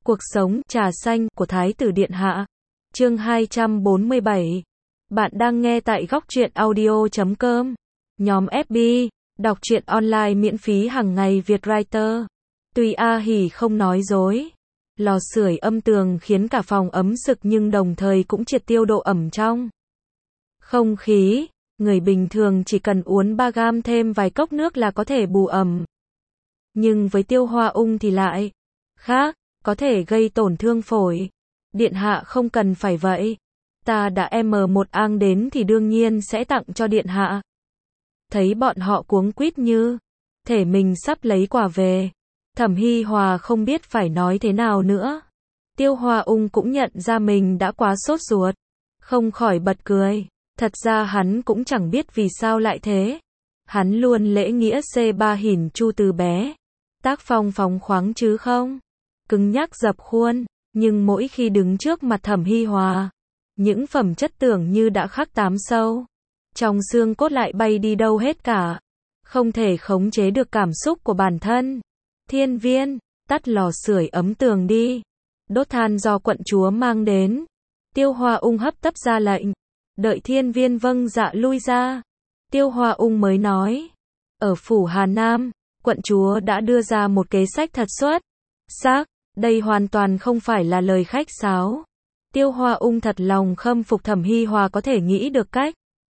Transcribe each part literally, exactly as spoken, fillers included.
Cuộc sống trà xanh của Thái tử Điện Hạ. Chương hai trăm bốn mươi bảy. Bạn đang nghe tại góc truyện audio chấm com. Nhóm ép bê, đọc truyện online miễn phí hàng ngày Việt Writer. Tuy A Hỉ không nói dối, lò sưởi âm tường khiến cả phòng ấm sực nhưng đồng thời cũng triệt tiêu độ ẩm trong không khí. Người bình thường chỉ cần uống ba gam thêm vài cốc nước là có thể bù ẩm. Nhưng với Tiêu Hoa Ung thì lại khác, có thể gây tổn thương phổi. Điện hạ không cần phải vậy. Ta đã em một ang đến thì đương nhiên sẽ tặng cho điện hạ. Thấy bọn họ cuống quýt như thể mình sắp lấy quà về, Thẩm Hi Hòa không biết phải nói thế nào nữa. Tiêu Hoa Ung cũng nhận ra mình đã quá sốt ruột, không khỏi bật cười. Thật ra hắn cũng chẳng biết vì sao lại thế. Hắn luôn lễ nghĩa xê ba hỉn chu từ bé. Tác phong phóng khoáng chứ không cứng nhắc dập khuôn, nhưng mỗi khi đứng trước mặt Thẩm Hi Hòa, những phẩm chất tưởng như đã khắc tám sâu trong xương cốt lại bay đi đâu hết cả, không thể khống chế được cảm xúc của bản thân. Thiên Viên, tắt lò sưởi ấm tường đi, đốt than do quận chúa mang đến. Tiêu Hoa Ung hấp tấp ra lệnh. Đợi Thiên Viên vâng dạ lui ra, Tiêu Hoa Ung mới nói, ở phủ Hà Nam, quận chúa đã đưa ra một kế sách thật xuất sắc, đây hoàn toàn không phải là lời khách sáo. Tiêu Hoa Ung thật lòng khâm phục Thẩm Hi Hòa có thể nghĩ được cách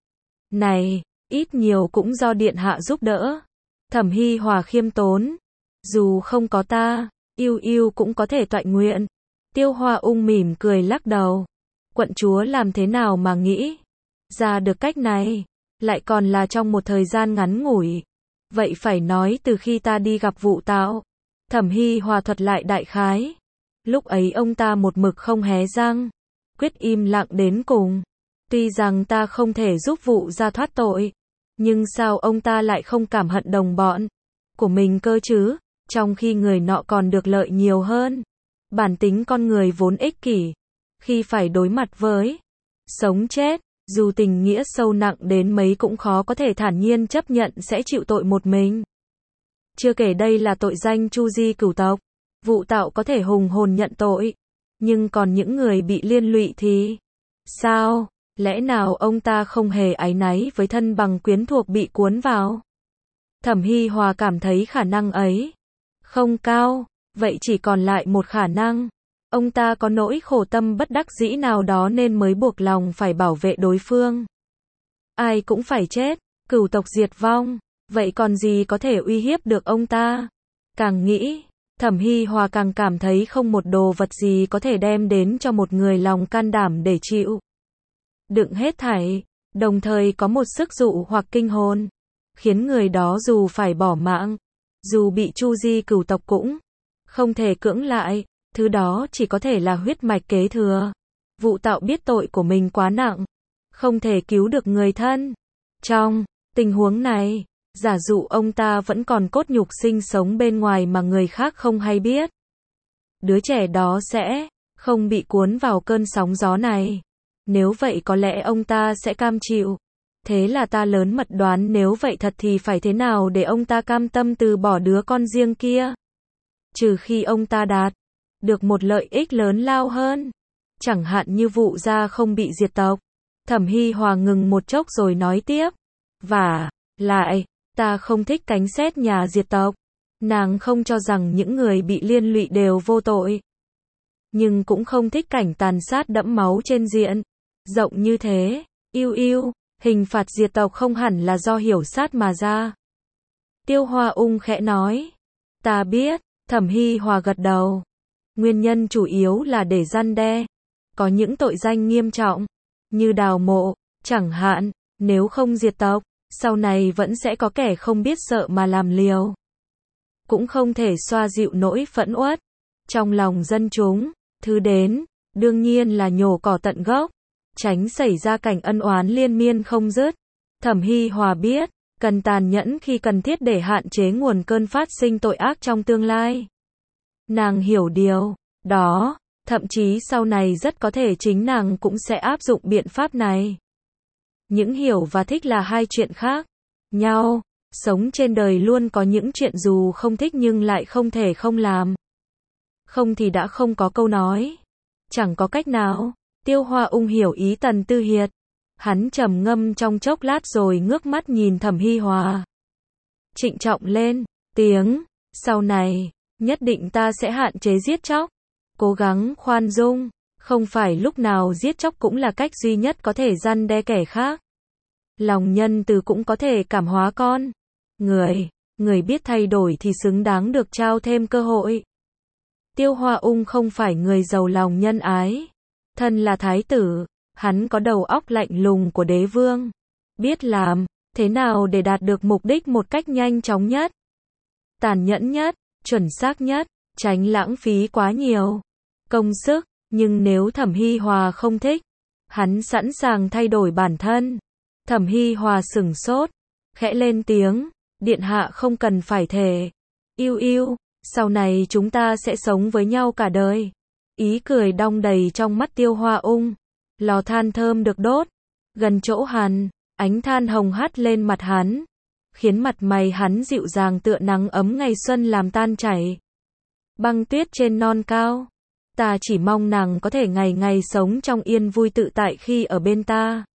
này, ít nhiều cũng do điện hạ giúp đỡ. Thẩm Hi Hòa khiêm tốn, dù không có ta, yêu yêu cũng có thể toại nguyện. Tiêu Hoa Ung mỉm cười lắc đầu. Quận chúa làm thế nào mà nghĩ ra được cách này, lại còn là trong một thời gian ngắn ngủi. Vậy phải nói từ khi ta đi gặp Vụ Tạo. Thẩm Hi Hòa thuật lại đại khái. Lúc ấy ông ta một mực không hé răng, quyết im lặng đến cùng. Tuy rằng ta không thể giúp Vụ gia thoát tội, nhưng sao ông ta lại không cảm hận đồng bọn của mình cơ chứ, trong khi người nọ còn được lợi nhiều hơn. Bản tính con người vốn ích kỷ, khi phải đối mặt với sống chết, dù tình nghĩa sâu nặng đến mấy cũng khó có thể thản nhiên chấp nhận sẽ chịu tội một mình. Chưa kể đây là tội danh chu di cửu tộc. Vụ Tạo có thể hùng hồn nhận tội, nhưng còn những người bị liên lụy thì sao? Lẽ nào ông ta không hề áy náy với thân bằng quyến thuộc bị cuốn vào? Thẩm Hi Hòa cảm thấy khả năng ấy không cao, vậy chỉ còn lại một khả năng. Ông ta có nỗi khổ tâm bất đắc dĩ nào đó nên mới buộc lòng phải bảo vệ đối phương. Ai cũng phải chết, cửu tộc diệt vong, vậy còn gì có thể uy hiếp được ông ta? Càng nghĩ, Thẩm Hi Hòa càng cảm thấy không một đồ vật gì có thể đem đến cho một người lòng can đảm để chịu đựng hết thảy, đồng thời có một sức dụ hoặc kinh hồn, khiến người đó dù phải bỏ mạng, dù bị chu di cửu tộc cũng không thể cưỡng lại. Thứ đó chỉ có thể là huyết mạch kế thừa. Vụ Tạo biết tội của mình quá nặng, không thể cứu được người thân. Trong tình huống này, giả dụ ông ta vẫn còn cốt nhục sinh sống bên ngoài mà người khác không hay biết, đứa trẻ đó sẽ không bị cuốn vào cơn sóng gió này. Nếu vậy có lẽ ông ta sẽ cam chịu. Thế là ta lớn mật đoán nếu vậy thật thì phải thế nào để ông ta cam tâm từ bỏ đứa con riêng kia? Trừ khi ông ta đạt được một lợi ích lớn lao hơn, chẳng hạn như Vụ gia không bị diệt tộc. Thẩm Hi Hòa ngừng một chốc rồi nói tiếp, và lại, ta không thích cánh xét nhà diệt tộc. Nàng không cho rằng những người bị liên lụy đều vô tội, nhưng cũng không thích cảnh tàn sát đẫm máu trên diện rộng như thế. Yêu yêu, hình phạt diệt tộc không hẳn là do hiểu sát mà ra. Tiêu Hoa Ung khẽ nói, ta biết. Thẩm Hi Hòa gật đầu. Nguyên nhân chủ yếu là để răn đe. Có những tội danh nghiêm trọng, như đào mộ, chẳng hạn, nếu không diệt tộc, sau này vẫn sẽ có kẻ không biết sợ mà làm liều. Cũng không thể xoa dịu nỗi phẫn uất trong lòng dân chúng. Thứ đến, đương nhiên là nhổ cỏ tận gốc, tránh xảy ra cảnh ân oán liên miên không dứt. Thẩm Hi Hòa biết, cần tàn nhẫn khi cần thiết để hạn chế nguồn cơn phát sinh tội ác trong tương lai. Nàng hiểu điều đó, thậm chí sau này rất có thể chính nàng cũng sẽ áp dụng biện pháp này. Những hiểu và thích là hai chuyện khác nhau. Sống trên đời luôn có những chuyện dù không thích nhưng lại không thể không làm. không thì đã không có câu nói. Chẳng có cách nào. Tiêu Hoa Ung hiểu ý Tần Tư Hiệt. Hắn trầm ngâm trong chốc lát rồi ngước mắt nhìn Thẩm Hi Hòa. Trịnh trọng lên tiếng, sau này, nhất định ta sẽ hạn chế giết chóc. Cố gắng khoan dung, không phải lúc nào giết chóc cũng là cách duy nhất có thể răn đe kẻ khác. Lòng nhân từ cũng có thể cảm hóa con. Người, người biết thay đổi thì xứng đáng được trao thêm cơ hội. Tiêu Hoa Ung không phải người giàu lòng nhân ái. Thân là thái tử, hắn có đầu óc lạnh lùng của đế vương. Biết làm thế nào để đạt được mục đích một cách nhanh chóng nhất, tàn nhẫn nhất, chuẩn xác nhất, tránh lãng phí quá nhiều công sức. Nhưng nếu Thẩm Hi Hòa không thích, hắn sẵn sàng thay đổi bản thân. Thẩm Hi Hòa sửng sốt, khẽ lên tiếng, điện hạ không cần phải thề. Yêu yêu, sau này chúng ta sẽ sống với nhau cả đời. Ý cười đong đầy trong mắt Tiêu Hoa Ung. Lò than thơm được đốt gần chỗ hắn, ánh than hồng hắt lên mặt hắn, khiến mặt mày hắn dịu dàng tựa nắng ấm ngày xuân làm tan chảy băng tuyết trên non cao. Ta chỉ mong nàng có thể ngày ngày sống trong yên vui tự tại khi ở bên ta.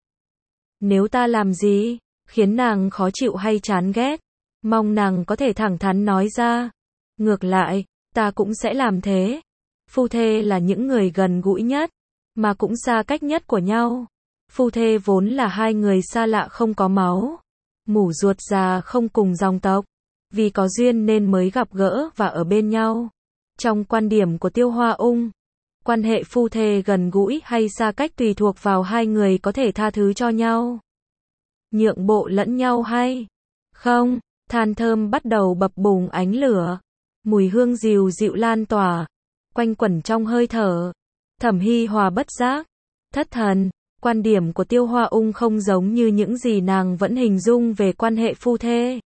Nếu ta làm gì khiến nàng khó chịu hay chán ghét, mong nàng có thể thẳng thắn nói ra. Ngược lại, ta cũng sẽ làm thế. Phu thê là những người gần gũi nhất, mà cũng xa cách nhất của nhau. Phu thê vốn là hai người xa lạ không có máu, mủ ruột già không cùng dòng tộc. Vì có duyên nên mới gặp gỡ và ở bên nhau. Trong quan điểm của Tiêu Hoa Ung, quan hệ phu thê gần gũi hay xa cách tùy thuộc vào hai người có thể tha thứ cho nhau, nhượng bộ lẫn nhau hay không. Than thơm bắt đầu bập bùng ánh lửa, mùi hương dịu dịu lan tỏa, quanh quẩn trong hơi thở. Thẩm Hi Hòa bất giác thất thần. Quan điểm của Tiêu Hoa Ung không giống như những gì nàng vẫn hình dung về quan hệ phu thê.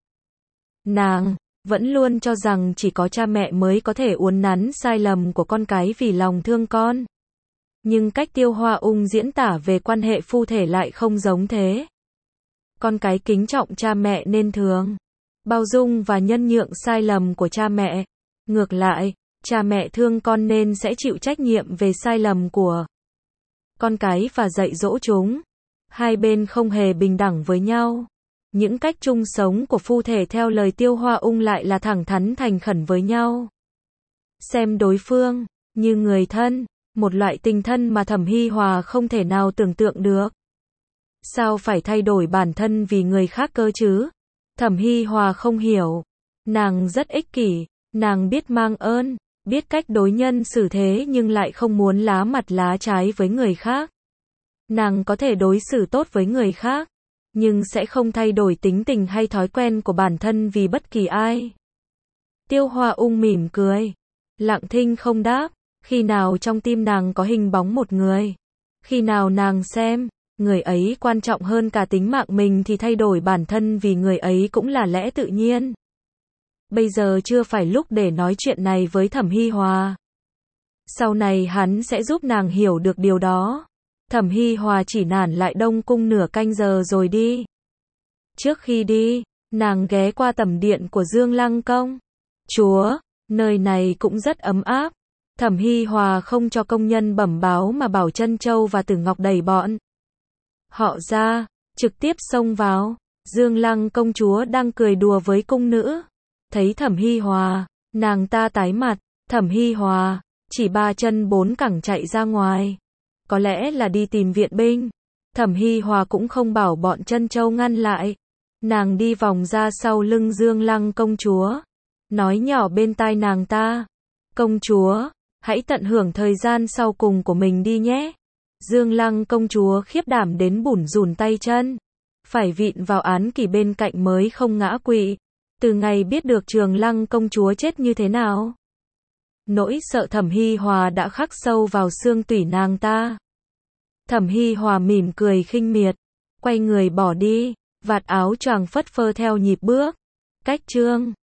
Nàng vẫn luôn cho rằng chỉ có cha mẹ mới có thể uốn nắn sai lầm của con cái vì lòng thương con. Nhưng cách Tiêu Hoa Ung diễn tả về quan hệ phu thê lại không giống thế. Con cái kính trọng cha mẹ nên thường bao dung và nhân nhượng sai lầm của cha mẹ. Ngược lại, cha mẹ thương con nên sẽ chịu trách nhiệm về sai lầm của con cái và dạy dỗ chúng. Hai bên không hề bình đẳng với nhau. Những cách chung sống của phu thê theo lời Tiêu Hoa Ung lại là thẳng thắn thành khẩn với nhau. Xem đối phương như người thân, một loại tình thân mà Thẩm Hi Hòa không thể nào tưởng tượng được. Sao phải thay đổi bản thân vì người khác cơ chứ? Thẩm Hi Hòa không hiểu. Nàng rất ích kỷ, nàng biết mang ơn, biết cách đối nhân xử thế nhưng lại không muốn lá mặt lá trái với người khác. Nàng có thể đối xử tốt với người khác, nhưng sẽ không thay đổi tính tình hay thói quen của bản thân vì bất kỳ ai. Tiêu Hoa Ung mỉm cười, lặng thinh không đáp. Khi nào trong tim nàng có hình bóng một người, khi nào nàng xem người ấy quan trọng hơn cả tính mạng mình thì thay đổi bản thân vì người ấy cũng là lẽ tự nhiên. Bây giờ chưa phải lúc để nói chuyện này với Thẩm Hi Hòa. Sau này hắn sẽ giúp nàng hiểu được điều đó. Thẩm Hi Hòa chỉ nản lại Đông Cung nửa canh giờ rồi đi. Trước khi đi, nàng ghé qua tẩm điện của Dương Lăng Công. Chúa, nơi này cũng rất ấm áp. Thẩm Hi Hòa không cho công nhân bẩm báo mà bảo Trân Châu và Tử Ngọc đẩy bọn họ ra, trực tiếp xông vào. Dương Lăng công chúa đang cười đùa với cung nữ. Thấy Thẩm Hi Hòa, nàng ta tái mặt. Thẩm Hi Hòa chỉ ba chân bốn cẳng chạy ra ngoài. Có lẽ là đi tìm viện binh. Thẩm Hi Hòa cũng không bảo bọn Trân Châu ngăn lại. Nàng đi vòng ra sau lưng Dương Lăng công chúa, nói nhỏ bên tai nàng ta. Công chúa, hãy tận hưởng thời gian sau cùng của mình đi nhé. Dương Lăng công chúa khiếp đảm đến bủn rủn tay chân. Phải vịn vào án kỷ bên cạnh mới không ngã quỵ. Từ ngày biết được Trường Lăng công chúa chết như thế nào, nỗi sợ Thẩm Hi Hòa đã khắc sâu vào xương tủy nàng ta. Thẩm Hi Hòa mỉm cười khinh miệt, quay người bỏ đi, vạt áo choàng phất phơ theo nhịp bước. Cách chương